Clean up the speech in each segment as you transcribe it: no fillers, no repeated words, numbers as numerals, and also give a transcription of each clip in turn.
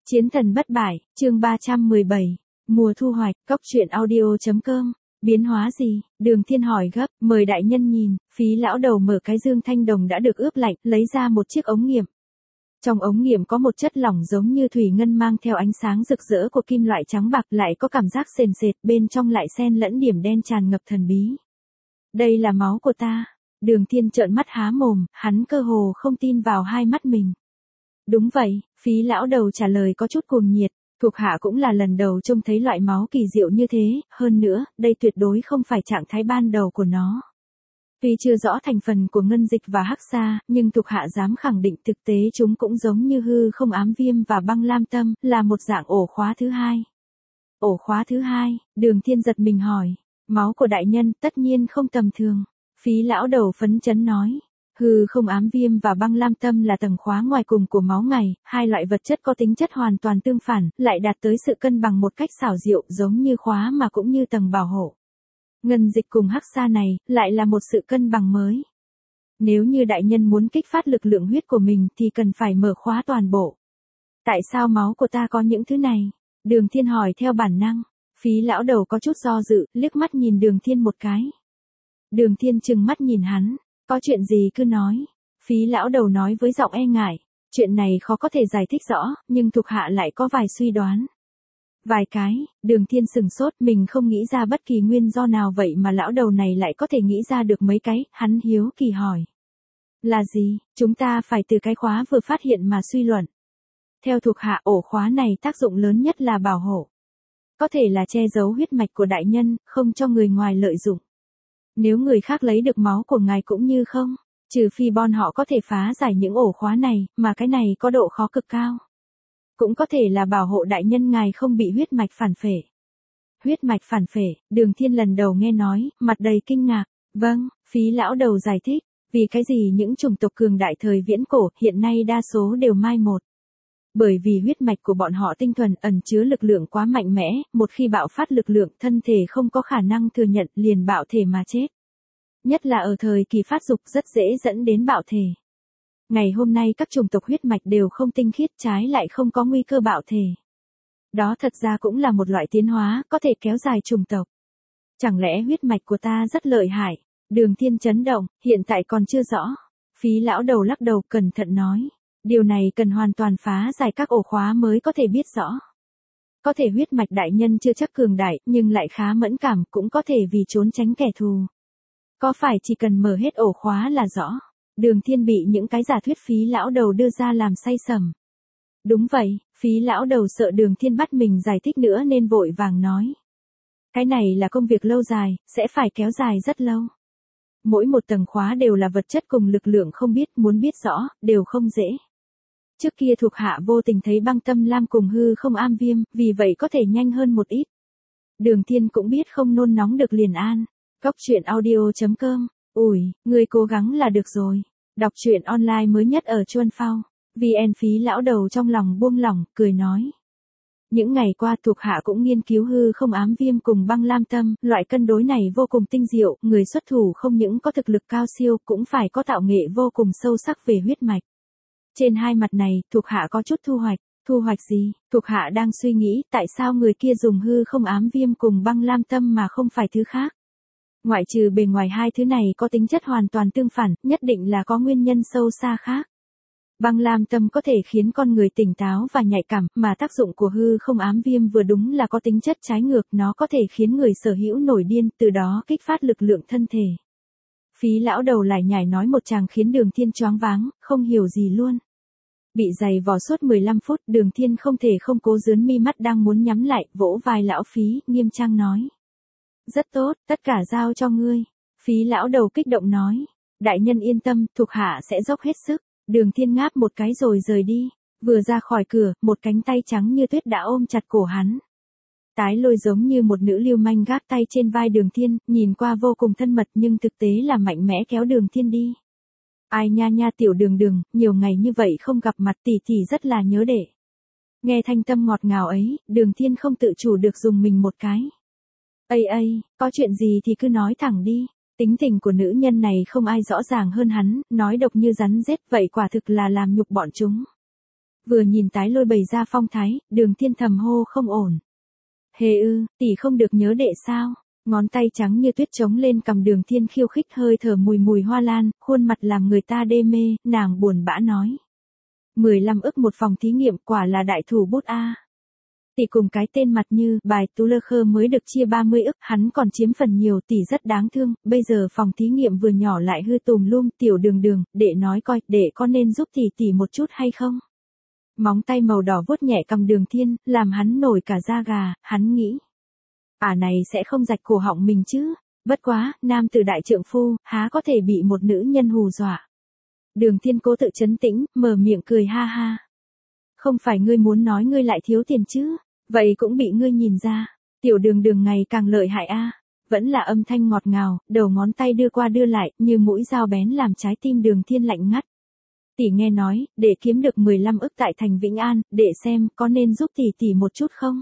Chiến thần bất bại, chương 317, mùa thu hoạch, cốc truyện audio.com, biến hóa gì, Đường Thiên hỏi gấp, mời đại nhân nhìn, Phí lão đầu mở cái dương thanh đồng đã được ướp lạnh, lấy ra một chiếc ống nghiệm. Trong ống nghiệm có một chất lỏng giống như thủy ngân mang theo ánh sáng rực rỡ của kim loại trắng bạc, lại có cảm giác sền sệt, bên trong lại xen lẫn điểm đen tràn ngập thần bí. Đây là máu của ta. Đường Thiên trợn mắt há mồm, hắn cơ hồ không tin vào hai mắt mình. Đúng vậy, Phí lão đầu trả lời có chút cuồng nhiệt, thuộc hạ cũng là lần đầu trông thấy loại máu kỳ diệu như thế, hơn nữa, đây tuyệt đối không phải trạng thái ban đầu của nó. Tuy chưa rõ thành phần của ngân dịch và hắc sa, nhưng thuộc hạ dám khẳng định thực tế chúng cũng giống như hư không ám viêm và băng lam tâm, là một dạng ổ khóa thứ hai. Ổ khóa thứ hai, Đường Thiên giật mình hỏi, máu của đại nhân tất nhiên không tầm thường. Phí lão đầu phấn chấn nói, hư không ám viêm và băng lam tâm là tầng khóa ngoài cùng của máu ngày, hai loại vật chất có tính chất hoàn toàn tương phản, lại đạt tới sự cân bằng một cách xảo diệu, giống như khóa mà cũng như tầng bảo hộ. Ngân dịch cùng hắc sa này, lại là một sự cân bằng mới. Nếu như đại nhân muốn kích phát lực lượng huyết của mình thì cần phải mở khóa toàn bộ. Tại sao máu của ta có những thứ này? Đường Thiên hỏi theo bản năng. Phí lão đầu có chút do dự, liếc mắt nhìn Đường Thiên một cái. Đường Thiên trừng mắt nhìn hắn, có chuyện gì cứ nói. Phí lão đầu nói với giọng e ngại, chuyện này khó có thể giải thích rõ, nhưng thuộc hạ lại có vài suy đoán. Vài cái, Đường Thiên sừng sốt, mình không nghĩ ra bất kỳ nguyên do nào vậy mà lão đầu này lại có thể nghĩ ra được mấy cái, hắn hiếu kỳ hỏi. Là gì, chúng ta phải từ cái khóa vừa phát hiện mà suy luận. Theo thuộc hạ, ổ khóa này tác dụng lớn nhất là bảo hộ. Có thể là che giấu huyết mạch của đại nhân, không cho người ngoài lợi dụng. Nếu người khác lấy được máu của ngài cũng như không, trừ phi bọn họ có thể phá giải những ổ khóa này, mà cái này có độ khó cực cao. Cũng có thể là bảo hộ đại nhân ngài không bị huyết mạch phản phệ. Huyết mạch phản phệ, Đường Thiên lần đầu nghe nói, mặt đầy kinh ngạc. Vâng, Phí lão đầu giải thích, vì cái gì những chủng tộc cường đại thời viễn cổ hiện nay đa số đều mai một. Bởi vì huyết mạch của bọn họ tinh thuần, ẩn chứa lực lượng quá mạnh mẽ, một khi bạo phát lực lượng thân thể không có khả năng thừa nhận, liền bạo thể mà chết. Nhất là ở thời kỳ phát dục rất dễ dẫn đến bạo thể. Ngày hôm nay các chủng tộc huyết mạch đều không tinh khiết, trái lại không có nguy cơ bạo thể. Đó thật ra cũng là một loại tiến hóa, có thể kéo dài chủng tộc. Chẳng lẽ huyết mạch của ta rất lợi hại? Đường Thiên chấn động, hiện tại còn chưa rõ. Phí lão đầu lắc đầu cẩn thận nói. Điều này cần hoàn toàn phá giải các ổ khóa mới có thể biết rõ. Có thể huyết mạch đại nhân chưa chắc cường đại, nhưng lại khá mẫn cảm, cũng có thể vì trốn tránh kẻ thù. Có phải chỉ cần mở hết ổ khóa là rõ? Đường Thiên bị những cái giả thuyết Phí lão đầu đưa ra làm say sẩm. Đúng vậy, Phí lão đầu sợ Đường Thiên bắt mình giải thích nữa nên vội vàng nói. Cái này là công việc lâu dài, sẽ phải kéo dài rất lâu. Mỗi một tầng khóa đều là vật chất cùng lực lượng không biết, muốn biết rõ, đều không dễ. Trước kia thuộc hạ vô tình thấy băng tâm lam cùng hư không am viêm, vì vậy có thể nhanh hơn một ít. Đường Thiên cũng biết không nôn nóng được liền an. Cốc truyện audio.com, ủi, người cố gắng là được rồi. Đọc truyện online mới nhất ở Chuan Phao. VN Phí lão đầu trong lòng buông lỏng, cười nói. Những ngày qua thuộc hạ cũng nghiên cứu hư không ám viêm cùng băng lam tâm, loại cân đối này vô cùng tinh diệu, người xuất thủ không những có thực lực cao siêu, cũng phải có tạo nghệ vô cùng sâu sắc về huyết mạch. Trên hai mặt này, thuộc hạ có chút thu hoạch. Thu hoạch gì? Thuộc hạ đang suy nghĩ, tại sao người kia dùng hư không ám viêm cùng băng lam tâm mà không phải thứ khác? Ngoại trừ bề ngoài hai thứ này có tính chất hoàn toàn tương phản, nhất định là có nguyên nhân sâu xa khác. Băng lam tâm có thể khiến con người tỉnh táo và nhạy cảm, mà tác dụng của hư không ám viêm vừa đúng là có tính chất trái ngược, nó có thể khiến người sở hữu nổi điên, từ đó kích phát lực lượng thân thể. Phí lão đầu lại nhảy nói một tràng khiến Đường Thiên choáng váng, không hiểu gì luôn. Bị giày vò suốt 15 phút, Đường Thiên không thể không cố dướn mi mắt đang muốn nhắm lại, vỗ vai lão Phí, nghiêm trang nói. Rất tốt, tất cả giao cho ngươi. Phí lão đầu kích động nói. Đại nhân yên tâm, thuộc hạ sẽ dốc hết sức. Đường Thiên ngáp một cái rồi rời đi. Vừa ra khỏi cửa, một cánh tay trắng như tuyết đã ôm chặt cổ hắn. Tái Lôi giống như một nữ lưu manh gác tay trên vai Đường Thiên, nhìn qua vô cùng thân mật nhưng thực tế là mạnh mẽ kéo Đường Thiên đi. Ai nha nha tiểu Đường Đường, nhiều ngày như vậy không gặp mặt tỷ tỷ rất là nhớ đệ. Nghe thanh tâm ngọt ngào ấy, Đường Thiên không tự chủ được dùng mình một cái. Ây, có chuyện gì thì cứ nói thẳng đi. Tính tình của nữ nhân này không ai rõ ràng hơn hắn, nói độc như rắn rết, vậy quả thực là làm nhục bọn chúng. Vừa nhìn Tái Lôi bày ra phong thái, Đường Thiên thầm hô không ổn. Hề tỷ không được nhớ đệ sao? Ngón tay trắng như tuyết trống lên cầm Đường Thiên khiêu khích hơi thở mùi mùi hoa lan, khuôn mặt làm người ta đê mê, nàng buồn bã nói. 15 ức một phòng thí nghiệm quả là đại thủ bút a. Tỷ cùng cái tên mặt như bài tú lơ khơ mới được chia 30 ức, hắn còn chiếm phần nhiều, tỷ rất đáng thương, bây giờ phòng thí nghiệm vừa nhỏ lại hư tùm lum, tiểu Đường Đường, đệ nói coi, đệ có nên giúp tỷ một chút hay không? Móng tay màu đỏ vuốt nhẹ cầm Đường Thiên, làm hắn nổi cả da gà, hắn nghĩ. Này sẽ không rạch cổ họng mình chứ, bất quá, nam tử đại trượng phu, há có thể bị một nữ nhân hù dọa. Đường Thiên cố tự trấn tĩnh, mở miệng cười ha ha. Không phải ngươi muốn nói ngươi lại thiếu tiền chứ, vậy cũng bị ngươi nhìn ra, tiểu Đường Đường ngày càng lợi hại a. Vẫn là âm thanh ngọt ngào, đầu ngón tay đưa qua đưa lại, như mũi dao bén làm trái tim Đường Thiên lạnh ngắt. Tỷ nghe nói, để kiếm được 15 ức tại thành Vĩnh An, để xem có nên giúp tỷ một chút không?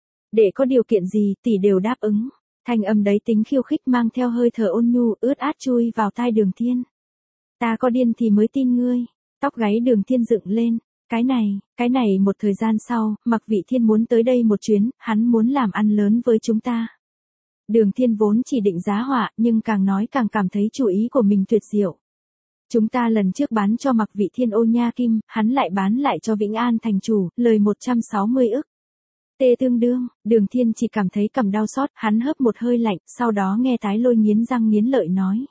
Để có điều kiện gì tỷ đều đáp ứng. Thanh âm đấy tính khiêu khích mang theo hơi thở ôn nhu ướt át chui vào tai Đường Thiên. Ta có điên thì mới tin ngươi. Tóc gáy Đường Thiên dựng lên. Cái này một thời gian sau, Mạc Vị Thiên muốn tới đây một chuyến, hắn muốn làm ăn lớn với chúng ta. Đường Thiên vốn chỉ định giá họa, nhưng càng nói càng cảm thấy chủ ý của mình tuyệt diệu. Chúng ta lần trước bán cho Mạc Vị Thiên ô nha kim, hắn lại bán lại cho Vĩnh An thành chủ, lời 160 ức. Tê tương đương, Đường Thiên chỉ cảm thấy cầm đau xót, hắn hớp một hơi lạnh, sau đó nghe Tái Lôi nghiến răng nghiến lợi nói.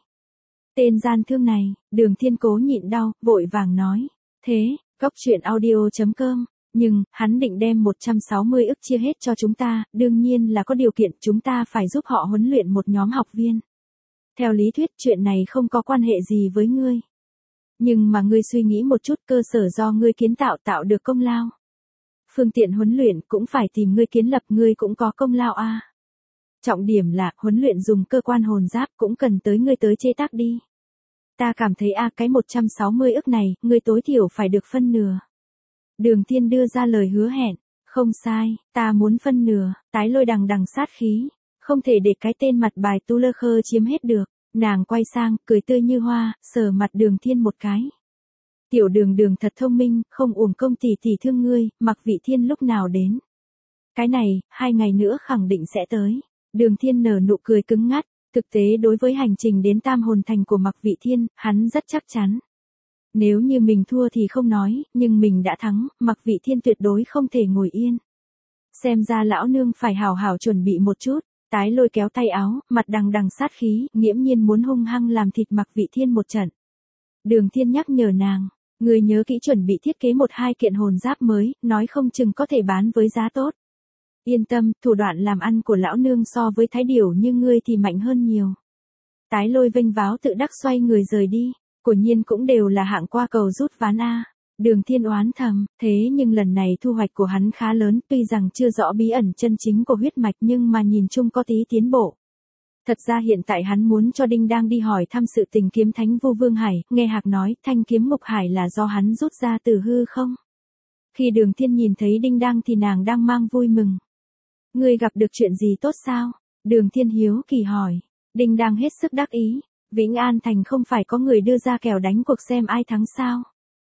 Tên gian thương này, Đường Thiên cố nhịn đau, vội vàng nói. Thế, Cốc truyện audio.com, nhưng, hắn định đem 160 ức chia hết cho chúng ta, đương nhiên là có điều kiện chúng ta phải giúp họ huấn luyện một nhóm học viên. Theo lý thuyết chuyện này không có quan hệ gì với ngươi. Nhưng mà ngươi suy nghĩ một chút cơ sở do ngươi kiến tạo được công lao. Phương tiện huấn luyện cũng phải tìm ngươi kiến lập ngươi cũng có công lao a. Trọng điểm là huấn luyện dùng cơ quan hồn giáp cũng cần tới ngươi tới chế tác đi. Ta cảm thấy cái 160 ức này, ngươi tối thiểu phải được phân nửa. Đường Thiên đưa ra lời hứa hẹn. Không sai, ta muốn phân nửa, Tái Lôi đằng sát khí. Không thể để cái tên mặt bài tu lơ khơ chiếm hết được. Nàng quay sang, cười tươi như hoa, sờ mặt Đường Thiên một cái. Tiểu Đường Đường thật thông minh, không uổng công tỷ thương ngươi, Mạc Vị Thiên lúc nào đến. Cái này, 2 ngày nữa khẳng định sẽ tới. Đường Thiên nở nụ cười cứng ngắt, thực tế đối với hành trình đến Tam Hồn Thành của Mạc Vị Thiên, hắn rất chắc chắn. Nếu như mình thua thì không nói, nhưng mình đã thắng, Mạc Vị Thiên tuyệt đối không thể ngồi yên. Xem ra lão nương phải hào hào chuẩn bị một chút. Tái Lôi kéo tay áo, mặt đằng sát khí, nghiễm nhiên muốn hung hăng làm thịt Mạc Vị Thiên một trận. Đường Thiên nhắc nhở nàng, người nhớ kỹ chuẩn bị thiết kế 1-2 kiện hồn giáp mới, nói không chừng có thể bán với giá tốt. Yên tâm, thủ đoạn làm ăn của lão nương so với thái điểu như ngươi thì mạnh hơn nhiều. Tái Lôi vênh váo tự đắc xoay người rời đi, quả nhiên cũng đều là hạng qua cầu rút ván a. Đường Thiên oán thầm, thế nhưng lần này thu hoạch của hắn khá lớn, tuy rằng chưa rõ bí ẩn chân chính của huyết mạch nhưng mà nhìn chung có tí tiến bộ. Thật ra hiện tại hắn muốn cho Đinh đang đi hỏi thăm sự tình kiếm thánh Vu Vương Hải, nghe Hạc nói thanh kiếm ngục hải là do hắn rút ra từ hư không. Khi Đường Thiên nhìn thấy Đinh đang thì nàng đang mang vui mừng. Ngươi gặp được chuyện gì tốt sao? Đường Thiên hiếu kỳ hỏi. Đinh đang hết sức đắc ý. Vĩnh An Thành không phải có người đưa ra kèo đánh cuộc xem ai thắng sao?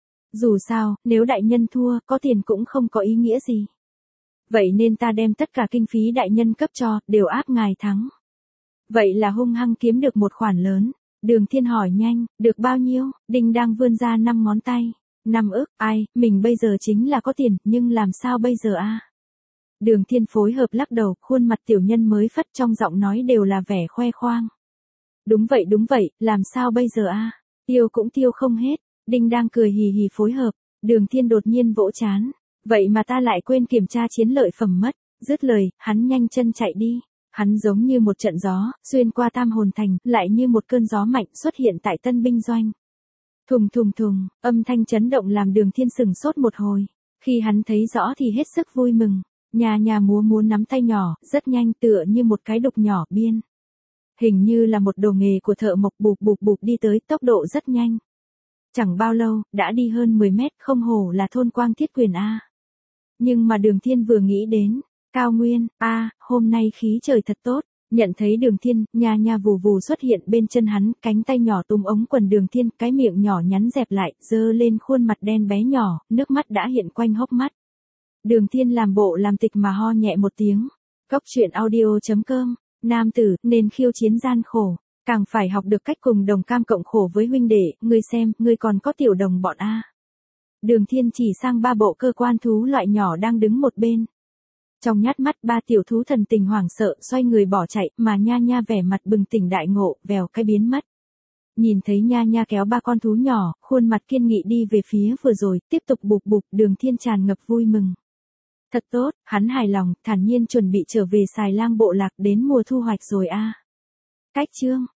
Dù sao, nếu đại nhân thua, có tiền cũng không có ý nghĩa gì. Vậy nên ta đem tất cả kinh phí đại nhân cấp cho, đều áp ngài thắng. Vậy là hung hăng kiếm được một khoản lớn. Đường Thiên hỏi nhanh, được bao nhiêu? Đinh đang vươn ra 5 ngón tay. 5 ức, mình bây giờ chính là có tiền, nhưng làm sao bây giờ a? Đường Thiên phối hợp lắc đầu, khuôn mặt tiểu nhân mới phất trong giọng nói đều là vẻ khoe khoang. Đúng vậy, làm sao bây giờ a? Tiêu cũng tiêu không hết. Đinh đang cười hì hì phối hợp. Đường Thiên đột nhiên vỗ chán. Vậy mà ta lại quên kiểm tra chiến lợi phẩm mất. Dứt lời, hắn nhanh chân chạy đi. Hắn giống như một trận gió, xuyên qua Tam Hồn Thành, lại như một cơn gió mạnh xuất hiện tại tân binh doanh. Thùng thùng thùng, âm thanh chấn động làm Đường Thiên sừng sốt một hồi. Khi hắn thấy rõ thì hết sức vui mừng. Nhà múa nắm tay nhỏ, rất nhanh tựa như một cái đục nhỏ biên. Hình như là một đồ nghề của thợ mộc bụp đi tới tốc độ rất nhanh. Chẳng bao lâu, đã đi hơn 10 mét, không hổ là thôn Quang Thiết Quyền a. Nhưng mà Đường Thiên vừa nghĩ đến, Cao Nguyên, hôm nay khí trời thật tốt, Nhận thấy Đường Thiên, nha nha vù vù xuất hiện bên chân hắn, cánh tay nhỏ túm ống quần Đường Thiên, cái miệng nhỏ nhắn dẹp lại, dơ lên khuôn mặt đen bé nhỏ, nước mắt đã hiện quanh hốc mắt. Đường Thiên làm bộ làm tịch mà ho nhẹ một tiếng. Cốc truyện audio.com, nam tử, nên khiêu chiến gian khổ, càng phải học được cách cùng đồng cam cộng khổ với huynh đệ, ngươi xem, ngươi còn có tiểu đồng bọn a. Đường Thiên chỉ sang 3 bộ cơ quan thú loại nhỏ đang đứng một bên. Trong nhát mắt 3 tiểu thú thần tình hoảng sợ, xoay người bỏ chạy, mà nha nha vẻ mặt bừng tỉnh đại ngộ, vèo cái biến mất. Nhìn thấy nha nha kéo 3 con thú nhỏ, khuôn mặt kiên nghị đi về phía vừa rồi, tiếp tục bụp bụp, Đường Thiên tràn ngập vui mừng. Thật tốt, hắn hài lòng, thản nhiên chuẩn bị trở về Xài Lang bộ lạc, đến mùa thu hoạch rồi a. Cách chương